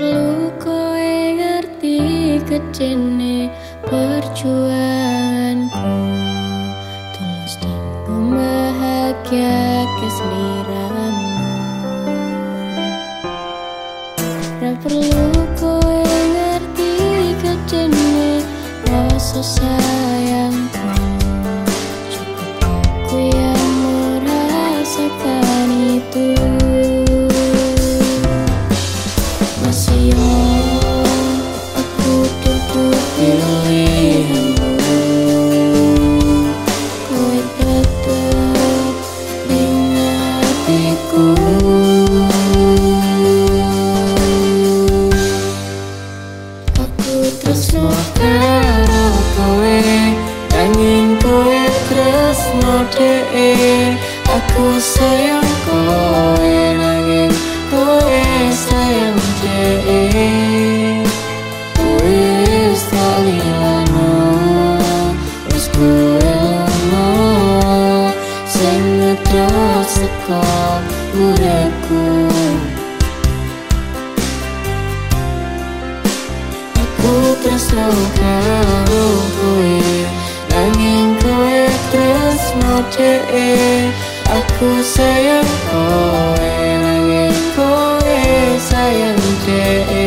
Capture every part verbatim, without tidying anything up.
perlu kowe ngerti kecene perjuanganku, tulus dan membahagia keseliramu. Ora perlu kowe ngerti kecene rasa sayangku, cukup aku yang merasakan itu. Masih aku duduk pilihanmu, kowe tetap di hatiku. Aku tresno karo kowe, nanging kowe tresno dhewe. Aku sayang kowe, nanging kowe sayang dhewe. Wis tak lilano, wis kowe lomo, sing ngedot saka uripku. Aku tresno karo kowe, nanging kowe tresno dhewe. Aku sayang kowe, nanging kowe sayang dhewe.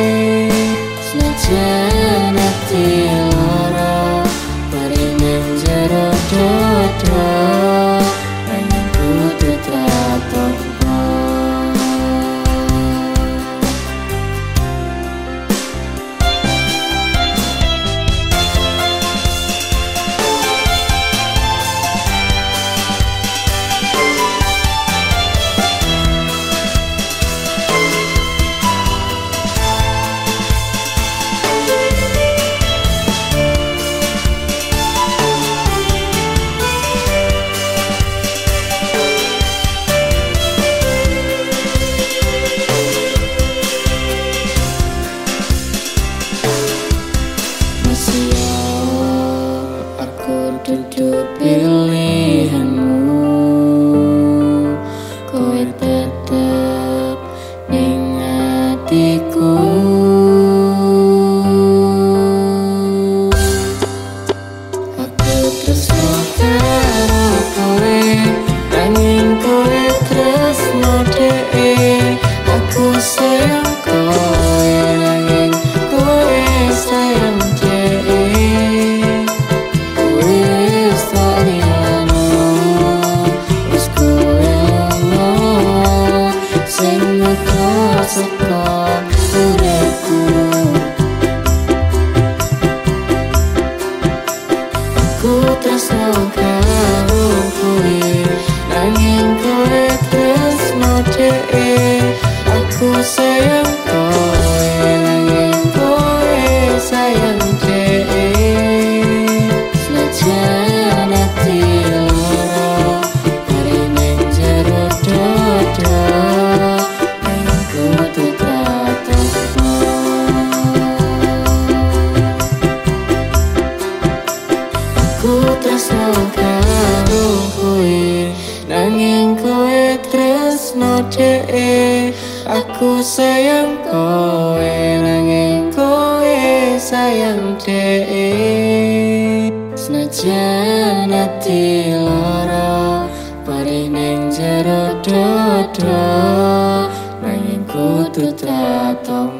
Senajan ati lara mari ning jero dodo, nanging kudu tratokno. Duduk pilihanmu, kowe tetep ning hatiku. Aku tresno karo kowe, nanging kowe tresno dhewe. Aku sayang kowe, nanging kowe sayang dhewe. Aku tresno karo kowe, nanging kowe tresno dhewe. Aku sayang kowe, nanging kowe sayang dhewe. Senajan ati lara mari ning jero dodo, nanging kudu tratokno. Aku tresno karo kowe, nanging kowe tresno dhewe. Aku sayang kowe, nanging kowe sayang dhewe. Senajan ati lara mari ning jero dodo, nanging kudu tratokno.